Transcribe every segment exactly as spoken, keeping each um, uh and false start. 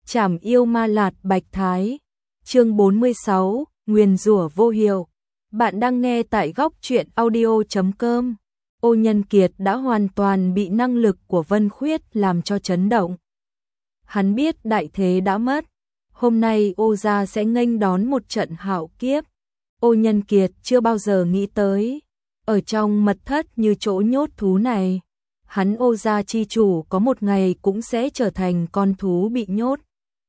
Trảm yêu ma lạt bạch thái. Chương bốn mươi sáu, nguyền rủa vô hiệu. Bạn đang nghe tại góc truyện audio chấm com. Ô Nhân Kiệt đã hoàn toàn bị năng lực của Vân Khuyết làm cho chấn động. Hắn biết đại thế đã mất, hôm nay Ô gia sẽ nghênh đón một trận hạo kiếp. Ô Nhân Kiệt chưa bao giờ nghĩ tới, ở trong mật thất như chỗ nhốt thú này, hắn Ô gia chi chủ có một ngày cũng sẽ trở thành con thú bị nhốt.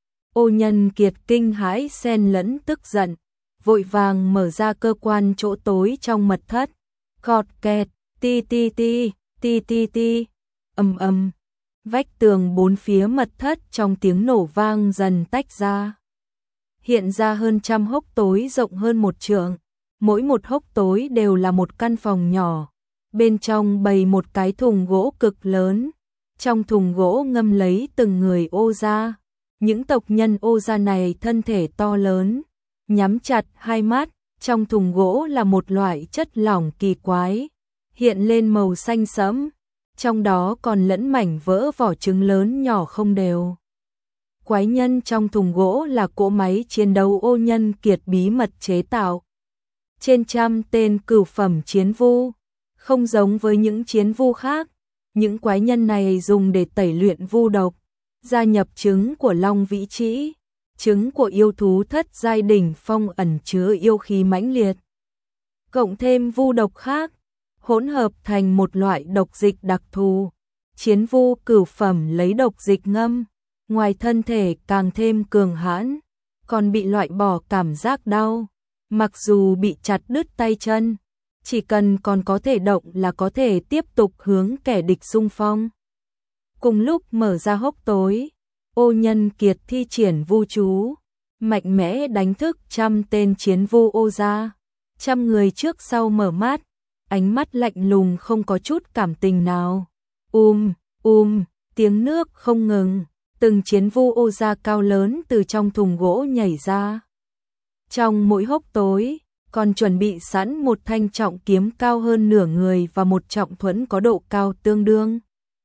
Ô Nhân Kiệt kinh hãi xen lẫn tức giận, vội vàng mở ra cơ quan chỗ tối trong mật thất. Cọt kẹt, ti ti ti, ti ti ti, ầm ầm. Vách tường bốn phía mật thất trong tiếng nổ vang dần tách ra. Hiện ra hơn trăm hốc tối rộng hơn một trượng, mỗi một hốc tối đều là một căn phòng nhỏ. Bên trong bày một cái thùng gỗ cực lớn, trong thùng gỗ ngâm lấy từng người Ô gia. Những tộc nhân Ô gia này thân thể to lớn, nhắm chặt hai mắt, trong thùng gỗ là một loại chất lỏng kỳ quái, hiện lên màu xanh sẫm, trong đó còn lẫn mảnh vỡ vỏ trứng lớn nhỏ không đều. Quái nhân trong thùng gỗ là cỗ máy chiến đấu Ô Nhân Kiệt bí mật chế tạo. Trên trăm tên cửu phẩm chiến vu, không giống với những chiến vu khác, những quái nhân này dùng để tẩy luyện vu độc, gia nhập trứng của Long Vĩ Trĩ, trứng của yêu thú thất giai đỉnh phong ẩn chứa yêu khí mãnh liệt. Cộng thêm vu độc khác, hỗn hợp thành một loại độc dịch đặc thù. Chiến vu cửu phẩm lấy độc dịch ngâm, ngoài thân thể càng thêm cường hãn, còn bị loại bỏ cảm giác đau. Mặc dù bị chặt đứt tay chân, chỉ cần còn có thể động là có thể tiếp tục hướng kẻ địch xung phong. Cùng lúc mở ra hốc tối, Ô Nhân Kiệt thi triển vu chú, mạnh mẽ đánh thức trăm tên chiến vu Ô gia. Trăm người trước sau mở mắt, ánh mắt lạnh lùng không có chút cảm tình nào. Um, um, tiếng nước không ngừng, từng chiến vu Ô gia cao lớn từ trong thùng gỗ nhảy ra. Trong mỗi hốc tối, còn chuẩn bị sẵn một thanh trọng kiếm cao hơn nửa người và một trọng thuẫn có độ cao tương đương,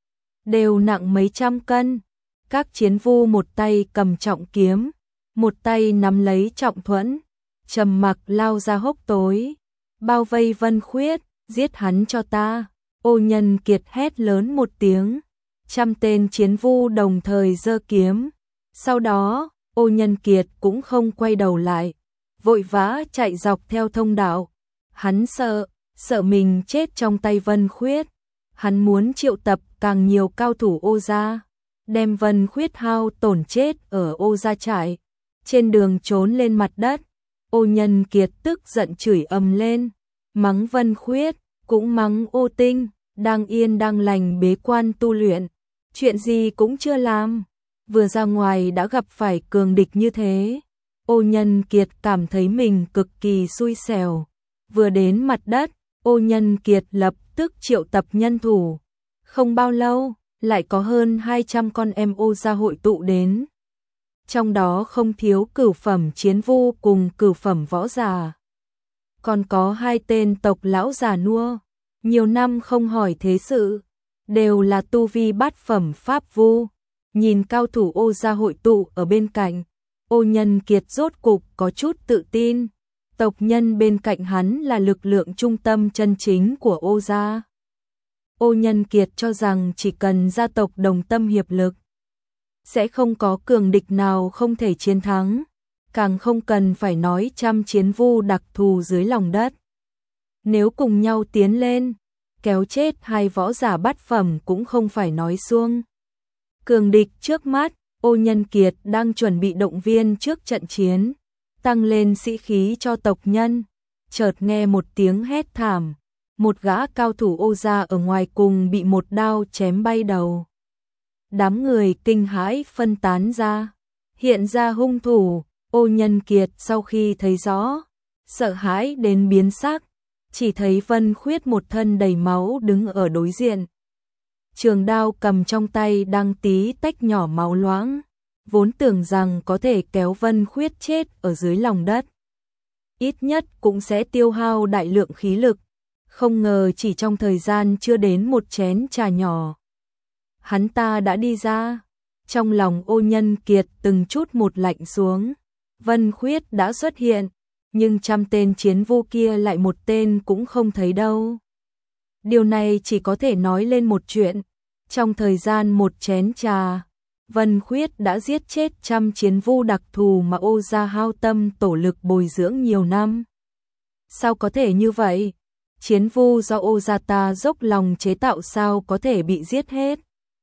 đều nặng mấy trăm cân. Các chiến vu một tay cầm trọng kiếm, một tay nắm lấy trọng thuẫn, trầm mặc lao ra hốc tối, bao vây Vân Khuyết, giết hắn cho ta. Ô Nhân Kiệt hét lớn một tiếng, trăm tên chiến vu đồng thời giơ kiếm. Sau đó, Ô Nhân Kiệt cũng không quay đầu lại, vội vã chạy dọc theo thông đạo. Hắn sợ, sợ mình chết trong tay Vân Khuyết. Hắn muốn triệu tập càng nhiều cao thủ Ô gia, đem Vân Khuyết hao tổn chết ở Ô gia trại. Trên đường trốn lên mặt đất, Ô Nhân Kiệt tức giận chửi ầm lên, mắng Vân Khuyết, cũng mắng Ô Tinh, đang yên đang lành bế quan tu luyện, chuyện gì cũng chưa làm, vừa ra ngoài đã gặp phải cường địch như thế. Ô Nhân Kiệt cảm thấy mình cực kỳ xui xẻo. Vừa đến mặt đất, Ô Nhân Kiệt lập tức triệu tập nhân thủ. Không bao lâu, lại có hơn hai trăm con em Ô gia hội tụ đến. Trong đó không thiếu cửu phẩm chiến vu cùng cửu phẩm võ giả. Còn có hai tên tộc lão già nua, nhiều năm không hỏi thế sự, đều là tu vi bát phẩm pháp vu. Nhìn cao thủ Ô gia hội tụ ở bên cạnh, Ô Nhân Kiệt rốt cục có chút tự tin. Tộc nhân bên cạnh hắn là lực lượng trung tâm chân chính của Ô gia. Ô Nhân Kiệt cho rằng chỉ cần gia tộc đồng tâm hiệp lực, sẽ không có cường địch nào không thể chiến thắng, càng không cần phải nói trăm chiến vu đặc thù dưới lòng đất. Nếu cùng nhau tiến lên, kéo chết hai võ giả bát phẩm cũng không phải nói suông. Cường địch trước mắt, Ô Nhân Kiệt đang chuẩn bị động viên trước trận chiến, tăng lên sĩ khí cho tộc nhân. Chợt nghe một tiếng hét thảm, một gã cao thủ Ô gia ở ngoài cùng bị một đao chém bay đầu. Đám người kinh hãi phân tán ra, hiện ra hung thủ. Ô Nhân Kiệt sau khi thấy rõ, sợ hãi đến biến sắc, chỉ thấy Vân Khuyết một thân đầy máu đứng ở đối diện. Trường đao cầm trong tay đang tí tách nhỏ máu loãng, vốn tưởng rằng có thể kéo Vân Khuyết chết ở dưới lòng đất, ít nhất cũng sẽ tiêu hao đại lượng khí lực, không ngờ chỉ trong thời gian chưa đến một chén trà nhỏ, hắn ta đã đi ra. Trong lòng Ô Nhân Kiệt từng chút một lạnh xuống. Vân Khuyết đã xuất hiện, nhưng trăm tên chiến vu kia lại một tên cũng không thấy đâu. Điều này chỉ có thể nói lên một chuyện. Trong thời gian một chén trà, Vân Khuyết đã giết chết trăm chiến vu đặc thù mà Ô gia hao tâm tổ lực bồi dưỡng nhiều năm. Sao có thể như vậy? Chiến vu do Ô gia ta dốc lòng chế tạo sao có thể bị giết hết?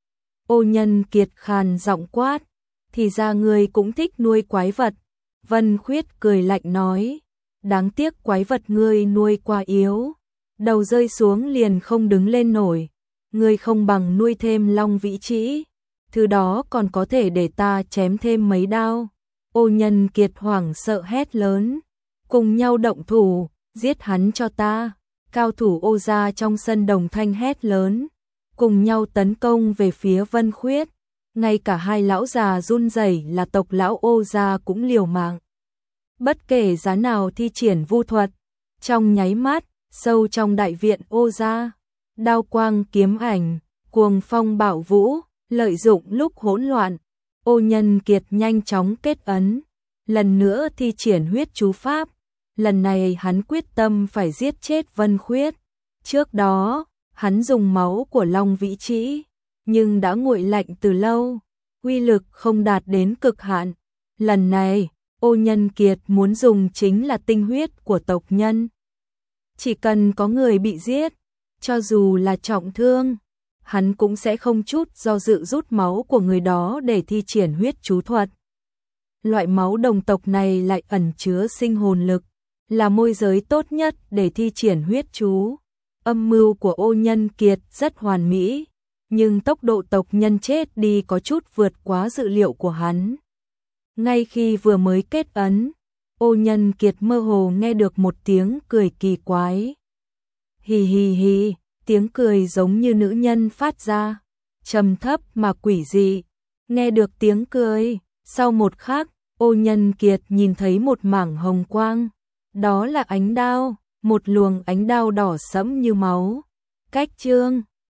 Ô Nhân Kiệt khàn giọng quát, thì ra ngươi cũng thích nuôi quái vật. Vân Khuyết cười lạnh nói, đáng tiếc quái vật ngươi nuôi quá yếu, đầu rơi xuống liền không đứng lên nổi. Ngươi không bằng nuôi thêm Long Vĩ Trĩ, thứ đó còn có thể để ta chém thêm mấy đao. Ô Nhân Kiệt hoảng sợ hét lớn, cùng nhau động thủ, giết hắn cho ta. Cao thủ Ô gia trong sân đồng thanh hét lớn, cùng nhau tấn công về phía Vân Khuyết. Ngay cả hai lão già run rẩy là tộc lão Ô gia cũng liều mạng. Bất kể giá nào thi triển vu thuật, trong nháy mắt, sâu trong đại viện Ô gia, đao quang kiếm ảnh, cuồng phong bạo vũ, lợi dụng lúc hỗn loạn, Ô Nhân Kiệt nhanh chóng kết ấn, lần nữa thi triển huyết chú pháp. Lần này hắn quyết tâm phải giết chết Vân Khuyết. Trước đó, hắn dùng máu của Long Vĩ Trĩ, nhưng đã nguội lạnh từ lâu, uy lực không đạt đến cực hạn. Lần này, Ô Nhân Kiệt muốn dùng chính là tinh huyết của tộc nhân. Chỉ cần có người bị giết, cho dù là trọng thương, hắn cũng sẽ không chút do dự rút máu của người đó để thi triển huyết chú thuật. Loại máu đồng tộc này lại ẩn chứa sinh hồn lực, là môi giới tốt nhất để thi triển huyết chú. Âm mưu của Ô Nhân Kiệt rất hoàn mỹ, nhưng tốc độ tộc nhân chết đi có chút vượt quá dự liệu của hắn. Ngay khi vừa mới kết ấn, Ô Nhân Kiệt mơ hồ nghe được một tiếng cười kỳ quái. Hì hì hì, tiếng cười giống như nữ nhân phát ra, trầm thấp mà quỷ dị. Nghe được tiếng cười, sau một khắc, Ô Nhân Kiệt nhìn thấy một mảng hồng quang. Đó là ánh đao, một luồng ánh đao đỏ sẫm như máu. Cách chương